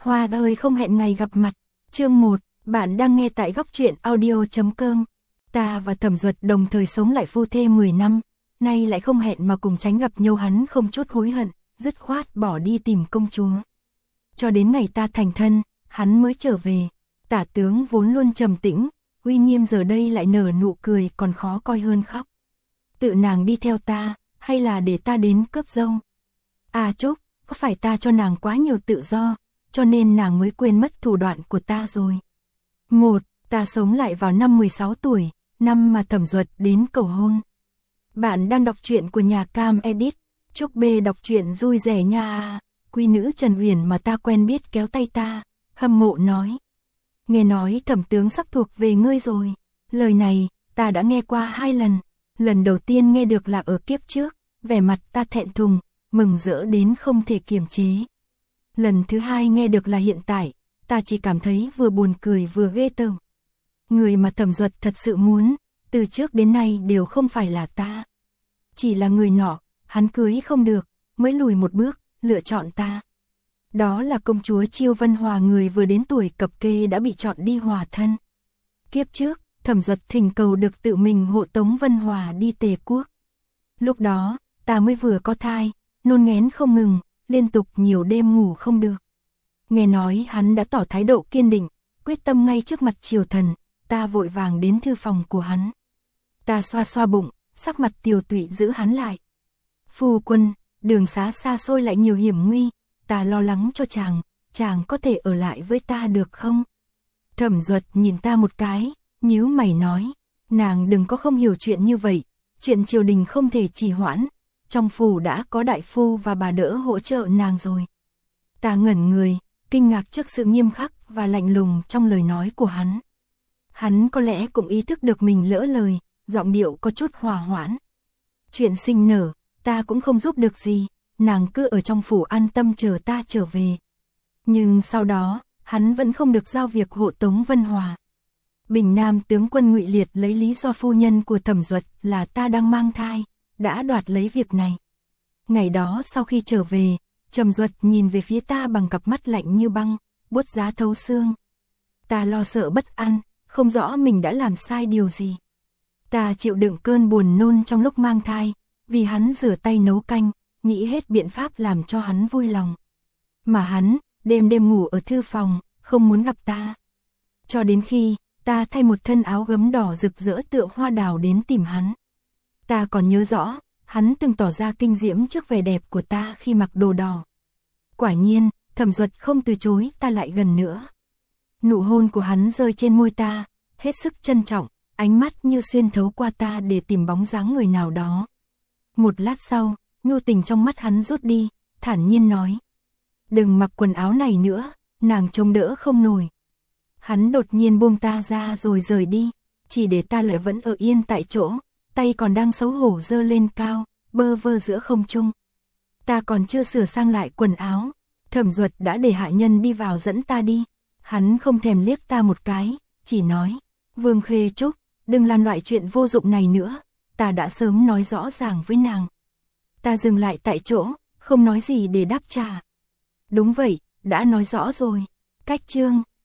Hoa ơi không hẹn ngày gặp mặt. Chương 1, bạn đang nghe tại góc truyện audio.com. Ta và Thẩm Duật đồng thời sống lại phu thê 10 năm, nay lại không hẹn mà cùng tránh gặp nhau, hắn không chút hối hận, dứt khoát bỏ đi tìm công chúa. Cho đến ngày ta thành thân, hắn mới trở về. Tả tướng vốn luôn trầm tĩnh, uy nghiêm giờ đây lại nở nụ cười còn khó coi hơn khóc. Tự nàng đi theo ta, hay là để ta đến cướp dâu? À Trúc, có phải ta cho nàng quá nhiều tự do, cho nên nàng mới quên mất thủ đoạn của ta rồi. Ta sống lại vào năm 16 tuổi, năm mà Thẩm Duật đến cầu hôn. Bạn đang đọc truyện của nhà Cam Edit. Trúc B đọc truyện vui vẻ nha. Quy nữ Trần Uyển mà ta quen biết kéo tay ta, hâm mộ nói. Nghe nói Thẩm tướng sắp thuộc về ngươi rồi. Lời này, ta đã nghe qua 2 lần. Lần đầu tiên nghe được là ở kiếp trước, vẻ mặt ta thẹn thùng, mừng rỡ đến không thể kiềm chế. Lần thứ 2 nghe được là hiện tại, ta chỉ cảm thấy vừa buồn cười vừa ghê tởm. Người mà Thẩm Duật thật sự muốn, từ trước đến nay đều không phải là ta. Chỉ là người nọ, hắn cưới không được, mới lùi một bước, lựa chọn ta. Đó là công chúa Chiêu Vân Hòa, người vừa đến tuổi cập kê đã bị chọn đi hòa thân. Kiếp trước, Thẩm Duật thỉnh cầu được tự mình hộ tống Vân Hòa đi Tề quốc. Lúc đó, ta mới vừa có thai, nôn nghén không ngừng, liên tục nhiều đêm ngủ không được. Nghe nói hắn đã tỏ thái độ kiên định, quyết tâm ngay trước mặt triều thần, ta vội vàng đến thư phòng của hắn. Ta xoa xoa bụng, sắc mặt tiều tụy giữ hắn lại. Phu quân, đường xá xa xôi lại nhiều hiểm nguy, ta lo lắng cho chàng có thể ở lại với ta được không? Thẩm Duật nhìn ta một cái, nhíu mày nói, nàng đừng có không hiểu chuyện như vậy, chuyện triều đình không thể trì hoãn, trong phủ đã có đại phu và bà đỡ hỗ trợ nàng rồi. Ta ngẩn người, kinh ngạc trước sự nghiêm khắc và lạnh lùng trong lời nói của hắn. Hắn có lẽ cũng ý thức được mình lỡ lời, giọng điệu có chút hòa hoãn. Chuyện sinh nở, ta cũng không giúp được gì, nàng cứ ở trong phủ an tâm chờ ta trở về. Nhưng sau đó, hắn vẫn không được giao việc hộ tống Vân Hòa. Bình Nam tướng quân Ngụy Liệt lấy lý do phu nhân của Thẩm Duật là ta đang mang thai, đã đoạt lấy việc này. Ngày đó sau khi trở về, Thẩm Duật nhìn về phía ta bằng cặp mắt lạnh như băng, buốt giá thấu xương. Ta lo sợ bất an, không rõ mình đã làm sai điều gì. Ta chịu đựng cơn buồn nôn trong lúc mang thai, vì hắn rửa tay nấu canh, nghĩ hết biện pháp làm cho hắn vui lòng. Mà hắn, đêm đêm ngủ ở thư phòng, không muốn gặp ta. Cho đến khi, ta thay một thân áo gấm đỏ rực rỡ tựa hoa đào đến tìm hắn. Ta còn nhớ rõ, hắn từng tỏ ra kinh diễm trước vẻ đẹp của ta khi mặc đồ đỏ. Quả nhiên, Thẩm Duật không từ chối ta lại gần nữa. Nụ hôn của hắn rơi trên môi ta, hết sức trân trọng, ánh mắt như xuyên thấu qua ta để tìm bóng dáng người nào đó. Một lát sau, nhu tình trong mắt hắn rút đi, thản nhiên nói. Đừng mặc quần áo này nữa, nàng trông đỡ không nổi. Hắn đột nhiên buông ta ra rồi rời đi, chỉ để ta lại vẫn ở yên tại chỗ, tay còn đang xấu hổ giơ lên cao, bơ vơ giữa không trung. Ta còn chưa sửa sang lại quần áo, Thẩm Duật đã để hạ nhân đi vào dẫn ta đi. Hắn không thèm liếc ta một cái, chỉ nói, Vương Khê Trúc, đừng làm loại chuyện vô dụng này nữa, ta đã sớm nói rõ ràng với nàng. Ta dừng lại tại chỗ, không nói gì để đáp trả. Đúng vậy, đã nói rõ rồi. Cách chương,